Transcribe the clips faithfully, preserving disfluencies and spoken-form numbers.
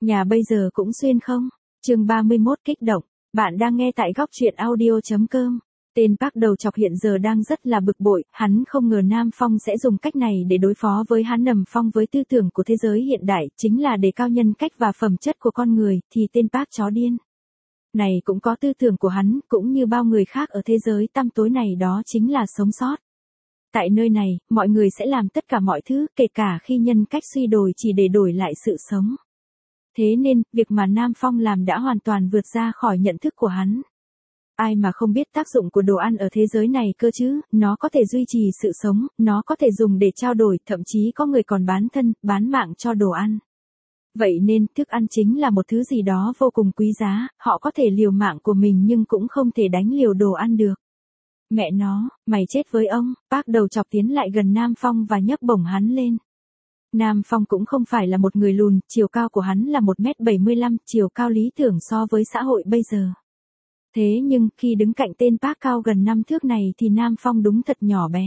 Nhà bây giờ cũng xuyên không? Chương ba mươi mốt kích động. Bạn đang nghe tại góc truyện audio chấm com. Tên Park đầu chọc hiện giờ đang rất là bực bội, hắn không ngờ Nam Phong sẽ dùng cách này để đối phó với hắn. Nằm phong với tư tưởng của thế giới hiện đại, chính là đề cao nhân cách và phẩm chất của con người, thì tên Park chó điên này cũng có tư tưởng của hắn, cũng như bao người khác ở thế giới tăm tối này, đó chính là sống sót. Tại nơi này, mọi người sẽ làm tất cả mọi thứ, kể cả khi nhân cách suy đồi chỉ để đổi lại sự sống. Thế nên, việc mà Nam Phong làm đã hoàn toàn vượt ra khỏi nhận thức của hắn. Ai mà không biết tác dụng của đồ ăn ở thế giới này cơ chứ, nó có thể duy trì sự sống, nó có thể dùng để trao đổi, thậm chí có người còn bán thân, bán mạng cho đồ ăn. Vậy nên, thức ăn chính là một thứ gì đó vô cùng quý giá, họ có thể liều mạng của mình nhưng cũng không thể đánh liều đồ ăn được. Mẹ nó, mày chết với ông. Park đầu chọc tiến lại gần Nam Phong và nhấc bổng hắn lên. Nam Phong cũng không phải là một người lùn, chiều cao của hắn là một mét bảy mươi lăm, chiều cao lý tưởng so với xã hội bây giờ. Thế nhưng, khi đứng cạnh tên Park cao gần năm thước này thì Nam Phong đúng thật nhỏ bé.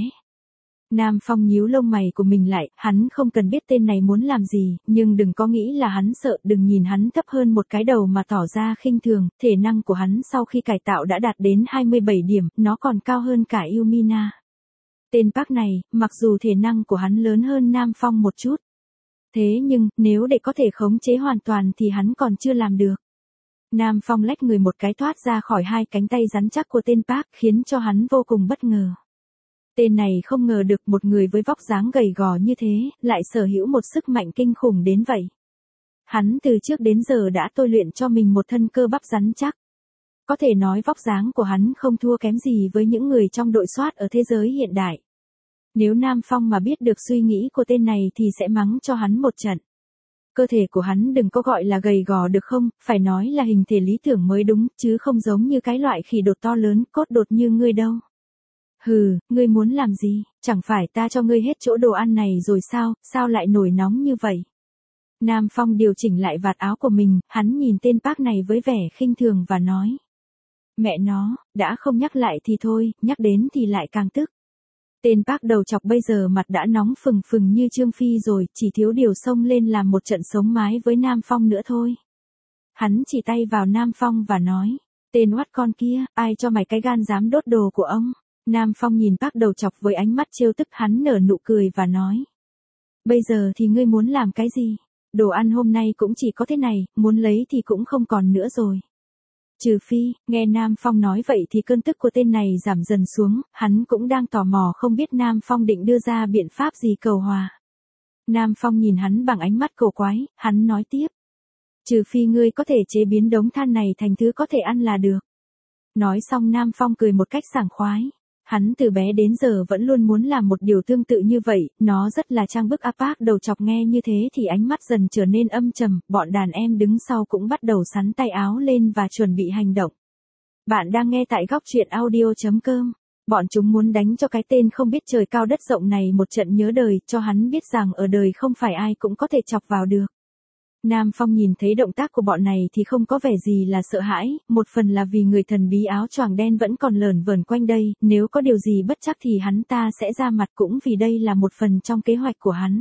Nam Phong nhíu lông mày của mình lại, hắn không cần biết tên này muốn làm gì, nhưng đừng có nghĩ là hắn sợ, đừng nhìn hắn thấp hơn một cái đầu mà tỏ ra khinh thường, thể năng của hắn sau khi cải tạo đã đạt đến hai mươi bảy điểm, nó còn cao hơn cả Yumina. Tên Park này, mặc dù thể năng của hắn lớn hơn Nam Phong một chút. Thế nhưng, nếu để có thể khống chế hoàn toàn thì hắn còn chưa làm được. Nam Phong lách người một cái thoát ra khỏi hai cánh tay rắn chắc của tên Park, khiến cho hắn vô cùng bất ngờ. Tên này không ngờ được một người với vóc dáng gầy gò như thế, lại sở hữu một sức mạnh kinh khủng đến vậy. Hắn từ trước đến giờ đã tôi luyện cho mình một thân cơ bắp rắn chắc. Có thể nói vóc dáng của hắn không thua kém gì với những người trong đội SWAT ở thế giới hiện đại. Nếu Nam Phong mà biết được suy nghĩ của tên này thì sẽ mắng cho hắn một trận. Cơ thể của hắn đừng có gọi là gầy gò được không, phải nói là hình thể lý tưởng mới đúng, chứ không giống như cái loại khỉ đột to lớn, cốt đột như ngươi đâu. Hừ, ngươi muốn làm gì, chẳng phải ta cho ngươi hết chỗ đồ ăn này rồi sao, sao lại nổi nóng như vậy? Nam Phong điều chỉnh lại vạt áo của mình, hắn nhìn tên Park này với vẻ khinh thường và nói. Mẹ nó, đã không nhắc lại thì thôi, nhắc đến thì lại càng tức. Tên Park đầu chọc bây giờ mặt đã nóng phừng phừng như Trương Phi rồi, chỉ thiếu điều xông lên làm một trận sống mái với Nam Phong nữa thôi. Hắn chỉ tay vào Nam Phong và nói, tên oắt con kia, ai cho mày cái gan dám đốt đồ của ông? Nam Phong nhìn Park đầu chọc với ánh mắt trêu tức, hắn nở nụ cười và nói. Bây giờ thì ngươi muốn làm cái gì? Đồ ăn hôm nay cũng chỉ có thế này, muốn lấy thì cũng không còn nữa rồi. Trừ phi, nghe Nam Phong nói vậy thì cơn tức của tên này giảm dần xuống, hắn cũng đang tò mò không biết Nam Phong định đưa ra biện pháp gì cầu hòa. Nam Phong nhìn hắn bằng ánh mắt cổ quái, hắn nói tiếp. Trừ phi ngươi có thể chế biến đống than này thành thứ có thể ăn là được. Nói xong Nam Phong cười một cách sảng khoái. Hắn từ bé đến giờ vẫn luôn muốn làm một điều tương tự như vậy, nó rất là trang bức. Park đầu chọc nghe như thế thì ánh mắt dần trở nên âm trầm, bọn đàn em đứng sau cũng bắt đầu xắn tay áo lên và chuẩn bị hành động. Bạn đang nghe tại góc truyện audio chấm com. Bọn chúng muốn đánh cho cái tên không biết trời cao đất rộng này một trận nhớ đời, cho hắn biết rằng ở đời không phải ai cũng có thể chọc vào được. Nam Phong nhìn thấy động tác của bọn này thì không có vẻ gì là sợ hãi, một phần là vì người thần bí áo choàng đen vẫn còn lởn vởn quanh đây, nếu có điều gì bất trắc thì hắn ta sẽ ra mặt, cũng vì đây là một phần trong kế hoạch của hắn.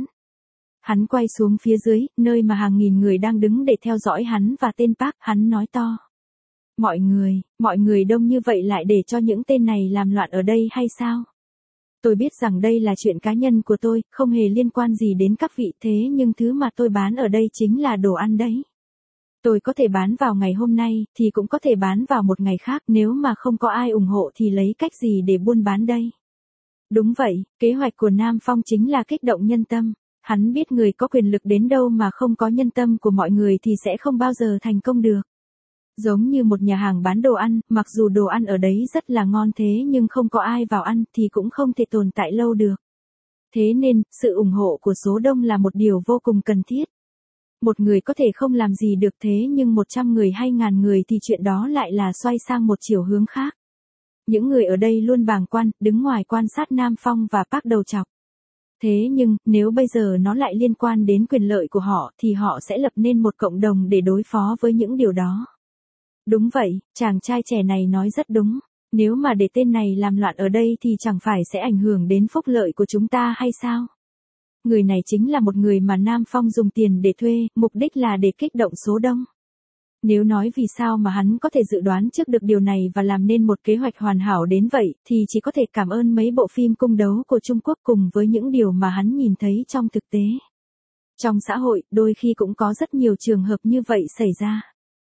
Hắn quay xuống phía dưới, nơi mà hàng nghìn người đang đứng để theo dõi hắn và tên Park, hắn nói to. Mọi người, mọi người đông như vậy lại để cho những tên này làm loạn ở đây hay sao? Tôi biết rằng đây là chuyện cá nhân của tôi, không hề liên quan gì đến các vị, thế nhưng thứ mà tôi bán ở đây chính là đồ ăn đấy. Tôi có thể bán vào ngày hôm nay, thì cũng có thể bán vào một ngày khác, nếu mà không có ai ủng hộ thì lấy cách gì để buôn bán đây? Đúng vậy, kế hoạch của Nam Phong chính là kích động nhân tâm. Hắn biết người có quyền lực đến đâu mà không có nhân tâm của mọi người thì sẽ không bao giờ thành công được. Giống như một nhà hàng bán đồ ăn, mặc dù đồ ăn ở đấy rất là ngon thế nhưng không có ai vào ăn thì cũng không thể tồn tại lâu được. Thế nên, sự ủng hộ của số đông là một điều vô cùng cần thiết. Một người có thể không làm gì được thế nhưng một trăm người hay ngàn người thì chuyện đó lại là xoay sang một chiều hướng khác. Những người ở đây luôn bàng quan, đứng ngoài quan sát Nam Phong và Park đầu chọc. Thế nhưng, nếu bây giờ nó lại liên quan đến quyền lợi của họ thì họ sẽ lập nên một cộng đồng để đối phó với những điều đó. Đúng vậy, chàng trai trẻ này nói rất đúng. Nếu mà để tên này làm loạn ở đây thì chẳng phải sẽ ảnh hưởng đến phúc lợi của chúng ta hay sao? Người này chính là một người mà Nam Phong dùng tiền để thuê, mục đích là để kích động số đông. Nếu nói vì sao mà hắn có thể dự đoán trước được điều này và làm nên một kế hoạch hoàn hảo đến vậy, thì chỉ có thể cảm ơn mấy bộ phim cung đấu của Trung Quốc cùng với những điều mà hắn nhìn thấy trong thực tế. Trong xã hội, đôi khi cũng có rất nhiều trường hợp như vậy xảy ra.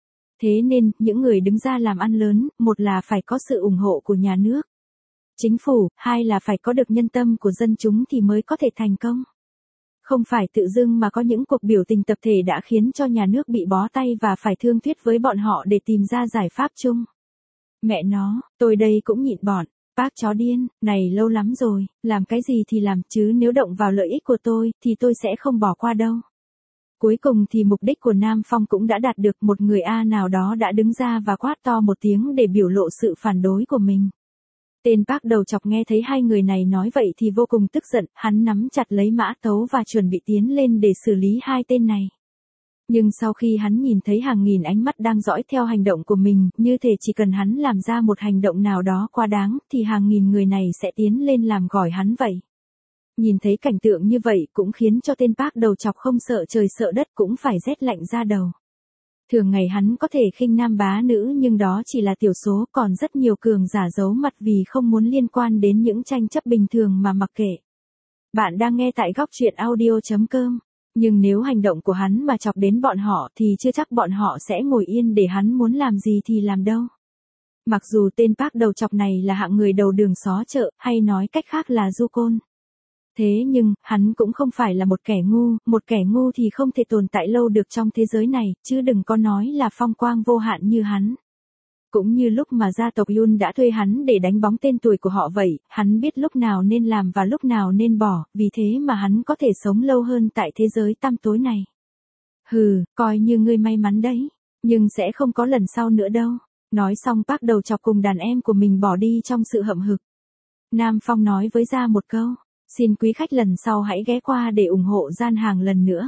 Thế nên, những người đứng ra làm ăn lớn, một là phải có sự ủng hộ của nhà nước, chính phủ, hai là phải có được nhân tâm của dân chúng thì mới có thể thành công. Không phải tự dưng mà có những cuộc biểu tình tập thể đã khiến cho nhà nước bị bó tay và phải thương thuyết với bọn họ để tìm ra giải pháp chung. Mẹ nó, tôi đây cũng nhịn bọn, bác chó điên, này lâu lắm rồi, làm cái gì thì làm chứ nếu động vào lợi ích của tôi thì tôi sẽ không bỏ qua đâu. Cuối cùng thì mục đích của Nam Phong cũng đã đạt được, một người A nào đó đã đứng ra và quát to một tiếng để biểu lộ sự phản đối của mình. Tên Park đầu chọc nghe thấy hai người này nói vậy thì vô cùng tức giận, hắn nắm chặt lấy mã tấu và chuẩn bị tiến lên để xử lý hai tên này. Nhưng sau khi hắn nhìn thấy hàng nghìn ánh mắt đang dõi theo hành động của mình, như thể chỉ cần hắn làm ra một hành động nào đó quá đáng, thì hàng nghìn người này sẽ tiến lên làm gỏi hắn vậy. Nhìn thấy cảnh tượng như vậy cũng khiến cho tên Park đầu chọc không sợ trời sợ đất cũng phải rét lạnh ra đầu. Thường ngày hắn có thể khinh nam bá nữ nhưng đó chỉ là tiểu số, còn rất nhiều cường giả giấu mặt vì không muốn liên quan đến những tranh chấp bình thường mà mặc kệ. Bạn đang nghe tại góc truyện audio chấm com. Nhưng nếu hành động của hắn mà chọc đến bọn họ thì chưa chắc bọn họ sẽ ngồi yên để hắn muốn làm gì thì làm đâu. Mặc dù tên Park đầu chọc này là hạng người đầu đường xó chợ, hay nói cách khác là du côn. Thế nhưng, hắn cũng không phải là một kẻ ngu, một kẻ ngu thì không thể tồn tại lâu được trong thế giới này, chứ đừng có nói là phong quang vô hạn như hắn. Cũng như lúc mà gia tộc Yun đã thuê hắn để đánh bóng tên tuổi của họ vậy, hắn biết lúc nào nên làm và lúc nào nên bỏ, vì thế mà hắn có thể sống lâu hơn tại thế giới tăm tối này. Hừ, coi như ngươi may mắn đấy, nhưng sẽ không có lần sau nữa đâu. Nói xong Park đầu chọc cùng đàn em của mình bỏ đi trong sự hậm hực. Nam Phong nói với Gia một câu. Xin quý khách lần sau hãy ghé qua để ủng hộ gian hàng lần nữa.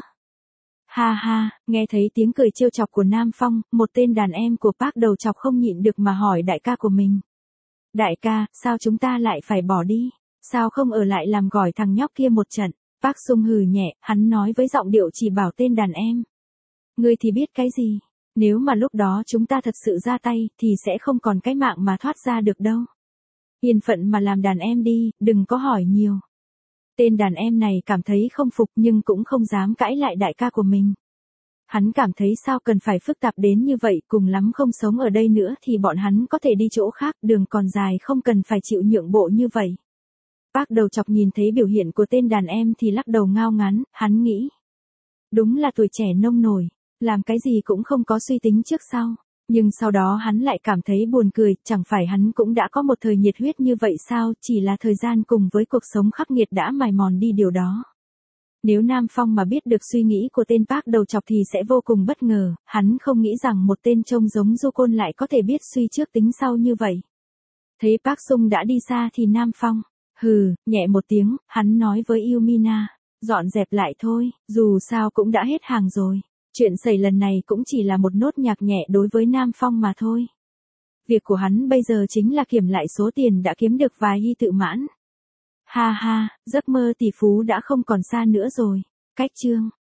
Ha ha, nghe thấy tiếng cười trêu chọc của Nam Phong, một tên đàn em của Park đầu chọc không nhịn được mà hỏi đại ca của mình. Đại ca, sao chúng ta lại phải bỏ đi? Sao không ở lại làm gỏi thằng nhóc kia một trận? Park Sung hừ nhẹ, hắn nói với giọng điệu chỉ bảo tên đàn em. Ngươi thì biết cái gì? Nếu mà lúc đó chúng ta thật sự ra tay thì sẽ không còn cái mạng mà thoát ra được đâu. Yên phận mà làm đàn em đi, đừng có hỏi nhiều. Tên đàn em này cảm thấy không phục nhưng cũng không dám cãi lại đại ca của mình. Hắn cảm thấy sao cần phải phức tạp đến như vậy, cùng lắm không sống ở đây nữa thì bọn hắn có thể đi chỗ khác, đường còn dài không cần phải chịu nhượng bộ như vậy. Park đầu chọc nhìn thấy biểu hiện của tên đàn em thì lắc đầu ngao ngán, hắn nghĩ. Đúng là tuổi trẻ nông nổi, làm cái gì cũng không có suy tính trước sau. Nhưng sau đó hắn lại cảm thấy buồn cười, chẳng phải hắn cũng đã có một thời nhiệt huyết như vậy sao, chỉ là thời gian cùng với cuộc sống khắc nghiệt đã mài mòn đi điều đó. Nếu Nam Phong mà biết được suy nghĩ của tên Park đầu chọc thì sẽ vô cùng bất ngờ, hắn không nghĩ rằng một tên trông giống du côn lại có thể biết suy trước tính sau như vậy. Thấy Park Sung đã đi xa thì Nam Phong, hừ, nhẹ một tiếng, hắn nói với Yumina, dọn dẹp lại thôi, dù sao cũng đã hết hàng rồi. Chuyện xảy lần này cũng chỉ là một nốt nhạc nhẹ đối với Nam Phong mà thôi. Việc của hắn bây giờ chính là kiểm lại số tiền đã kiếm được vài hy tự mãn. Ha ha, giấc mơ tỷ phú đã không còn xa nữa rồi. Cách chương